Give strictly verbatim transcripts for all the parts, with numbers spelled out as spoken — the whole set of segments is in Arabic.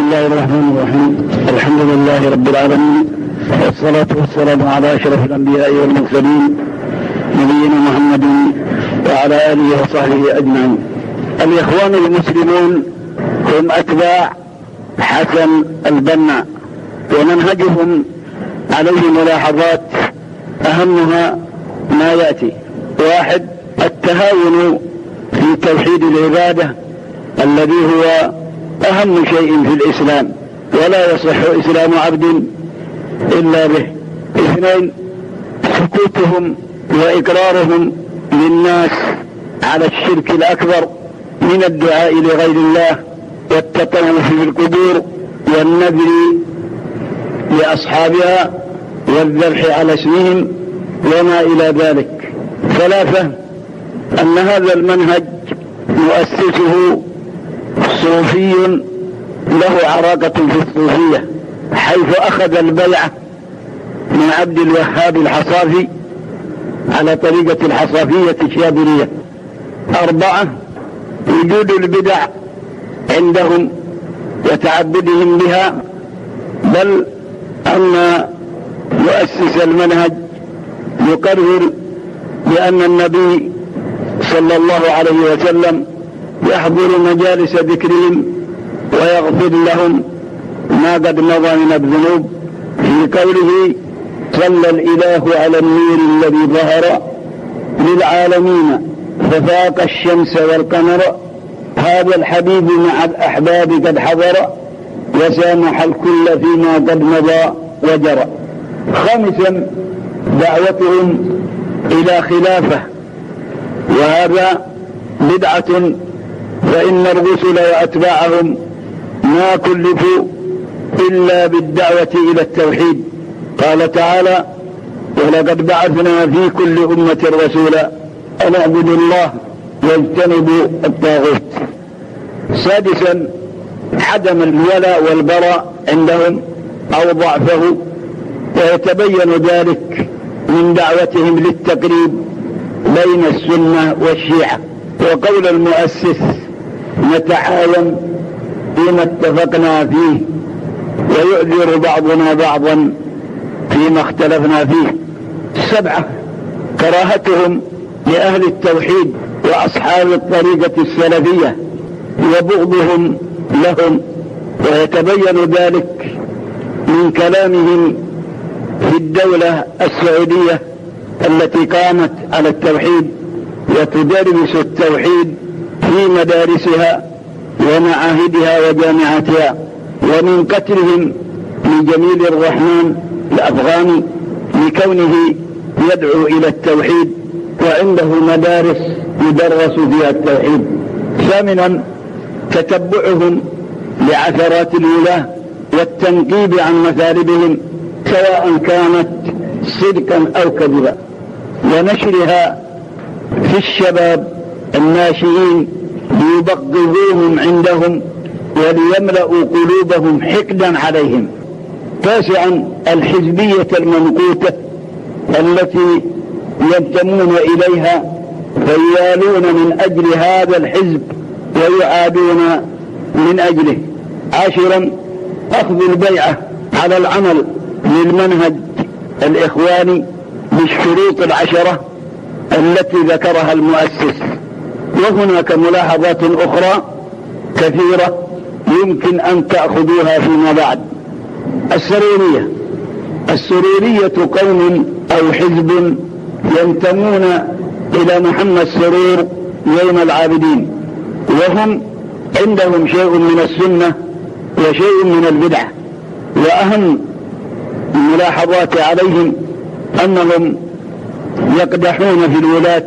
الله الرحمن الرحيم. الحمد لله رب العالمين، والصلاة والسلام على أشرف الأنبياء والمرسلين نبينا محمد وعلى آله وصحبه أجمعين. الإخوان المسلمون هم أتباع حسن البنا، ومنهجهم عليه ملاحظات أهمها ما يأتي: واحد، التهاون في توحيد العبادة الذي هو أهم شيء في الإسلام، ولا يصح إسلام عبد إلا به. اثنين، سكوتهم وإقرارهم للناس على الشرك الأكبر من الدعاء لغير الله والتطرف في القبور والنذر لأصحابها والذبح على اسمهم وما إلى ذلك. ثلاثة، أن هذا المنهج مؤسسه صوفي له عراقة في الصوفية، حيث أخذ البيعة من عبد الوهاب الحصافي على طريقة الحصافية الشاذلية. أربعة، وجود البدع عندهم وتعبدهم بها، بل أن مؤسس المنهج يقرر بأن النبي صلى الله عليه وسلم يحضر مجالس ذكرهم ويغفر لهم ما قد مضى من الذنوب، في قوله: صلى الإله على النور الذي ظهر للعالمين ففاق الشمس والقمر، هذا الحبيب مع الأحباب قد حضر وسامح الكل فيما قد مضى وجرى. خامسا، دعوتهم إلى خلافة، وهذا بدعة، فإن الرسل وأتباعهم ما كلفوا إلا بالدعوة إلى التوحيد. قال تعالى: ولقد بعثنا في كل أمة رسولا أن اعبدوا الله واجتنبوا الطاغوت. سادسا، عدم الولاء والبراء عندهم أو ضعفه، ويتبين ذلك من دعوتهم للتقريب بين السنة والشيعة. وقول المؤسس: نتعاون فيما اتفقنا فيه ويؤذر بعضنا بعضا فيما اختلفنا فيه. سبعة، كراهتهم لأهل التوحيد وأصحاب الطريقة السلفية وبغضهم لهم، ويتبين ذلك من كلامهم في الدولة السعودية التي قامت على التوحيد وتدرس التوحيد في مدارسها ومعاهدها وجامعاتها، ومن قتلهم لجميل الرحمن الأفغاني لكونه يدعو إلى التوحيد وعنده مدارس يدرس فيها التوحيد. ثامنا، تتبعهم لعثرات الولاة والتنقيب عن مثالبهم سواء كانت صدقا أو كذبا، ونشرها في الشباب الناشئين ليبغضوهم عندهم وليملأوا قلوبهم حقدا عليهم. تاسعا، الحزبية المنقوطة التي ينتمون إليها فيوالون من أجل هذا الحزب ويعادون من أجله. عاشرا، أخذ البيعة على العمل للمنهج الإخواني بالشروط العشرة التي ذكرها المؤسس. وهناك ملاحظات أخرى كثيرة يمكن أن تأخذوها فيما بعد. السرورية السرورية قوم أو حزب ينتمون إلى محمد سرور يوم العابدين، وهم عندهم شيء من السنة وشيء من البدع. وأهم الملاحظات عليهم أنهم يقدحون في الولاة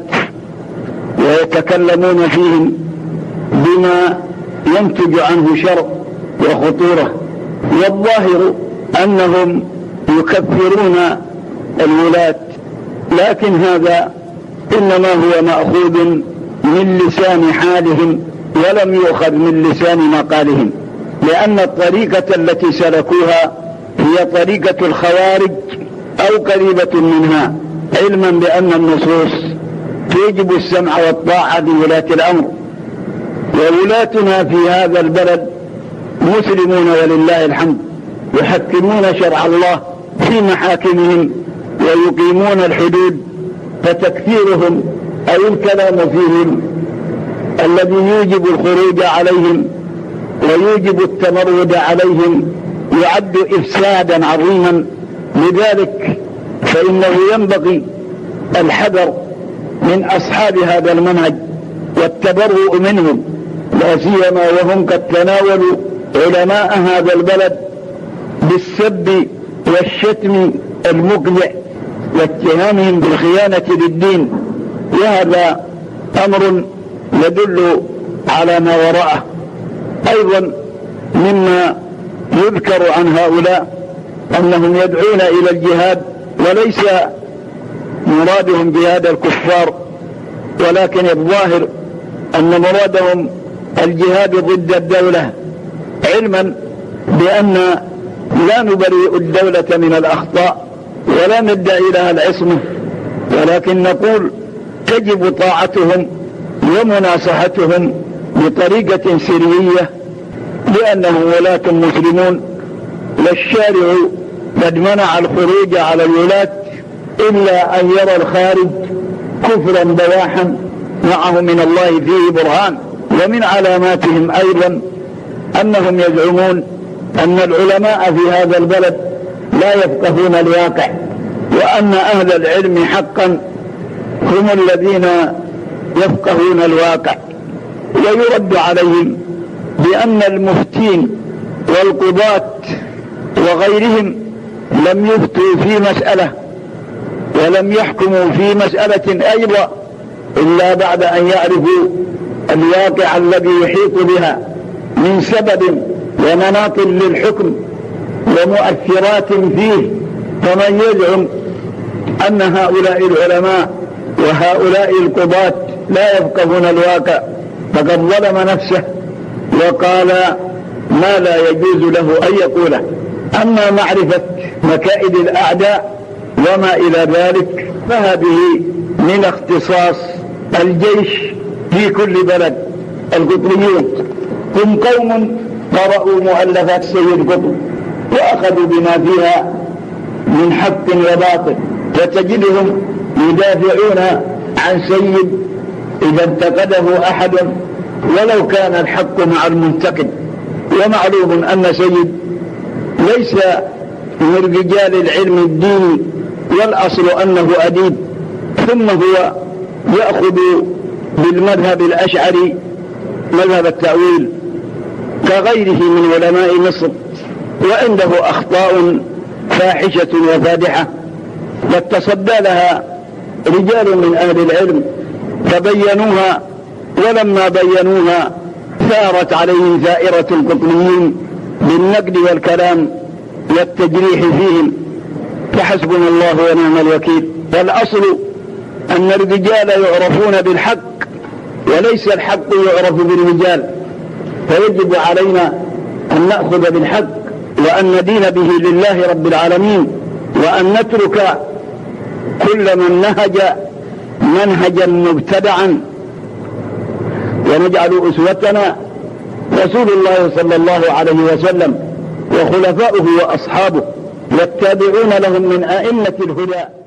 ويتكلمون فيهم بما ينتج عنه شر وخطورة، والظاهر أنهم يكفرون الولاة، لكن هذا إنما هو مأخوذ من لسان حالهم ولم يؤخذ من لسان مقالهم، لأن الطريقة التي سلكوها هي طريقة الخوارج أو قريبة منها، علما بأن النصوص تجب السمع والطاعة لولاة الأمر. وولاتنا في هذا البلد مسلمون ولله الحمد، يحكمون شرع الله في محاكمهم ويقيمون الحدود، فتكفيرهم أي الكلام فيهم الذي يوجب الخروج عليهم ويوجب التمرد عليهم يعد إفسادا عظيما. لذلك فإنه ينبغي الحذر من أصحاب هذا المنهج والتبرؤ منهم، لا سيما وهم قد تناولوا علماء هذا البلد بالسب والشتم المقلع واتهامهم بالخيانة للدين، وهذا أمر يدل على ما وراءه. أيضا مما يذكر عن هؤلاء أنهم يدعون إلى الجهاد، وليس مرادهم جهاد الكفار، ولكن الظاهر أن مرادهم الجهاد ضد الدولة، علما بأن لا نبرئ الدولة من الأخطاء ولا ندعي لها العصمة، ولكن نقول تجب طاعتهم ومناصحتهم بطريقة سرية، لأنهم ولاة مسلمون، والشارع قد منع الخروج على الولاة إلا أن يرى الخارج كفرا بواحا معه من الله فيه برهان. ومن علاماتهم أيضا أنهم يزعمون أن العلماء في هذا البلد لا يفقهون الواقع، وأن أهل العلم حقا هم الذين يفقهون الواقع. ويرد عليهم بأن المفتين والقضاة وغيرهم لم يفتوا في مسألة ولم يحكموا في مسألة أيضا إلا بعد أن يعرفوا الواقع الذي يحيط بها من سبب ومناط للحكم ومؤثرات فيه. فمن يزعم أن هؤلاء العلماء وهؤلاء القضاة لا يفقهون الواقع فقد ظلم نفسه وقال ما لا يجوز له أن يقوله. أما معرفة مكائد الأعداء وما إلى ذلك فهذه من اختصاص الجيش في كل بلد. القطريون هم قوم قرأوا مؤلفات سيد قطب وأخذوا بما فيها من حق وباطل، فتجدهم يدافعون عن سيد إذا انتقده أحد ولو كان الحق مع المنتقد. ومعلوم أن سيد ليس من رجال العلم الديني، والأصل أنه أديب، ثم هو يأخذ بالمذهب الأشعري مذهب التأويل كغيره من علماء مصر، وعنده أخطاء فاحشة وفادحة قد تصدى لها رجال من أهل العلم فبينوها، ولما بينوها ثارت عليهم ثائرة القطريين بالنقد والكلام والتجريح فيهم، فحسبنا الله ونعم الوكيل. فالأصل أن الرجال يعرفون بالحق وليس الحق يعرف بالرجال، فيجب علينا أن نأخذ بالحق وأن ندين به لله رب العالمين، وأن نترك كل من نهج منهجا مبتدعا، ونجعل أسوتنا رسول الله صلى الله عليه وسلم وخلفاؤه وأصحابه والتابعون لهم من أئمة الهدى.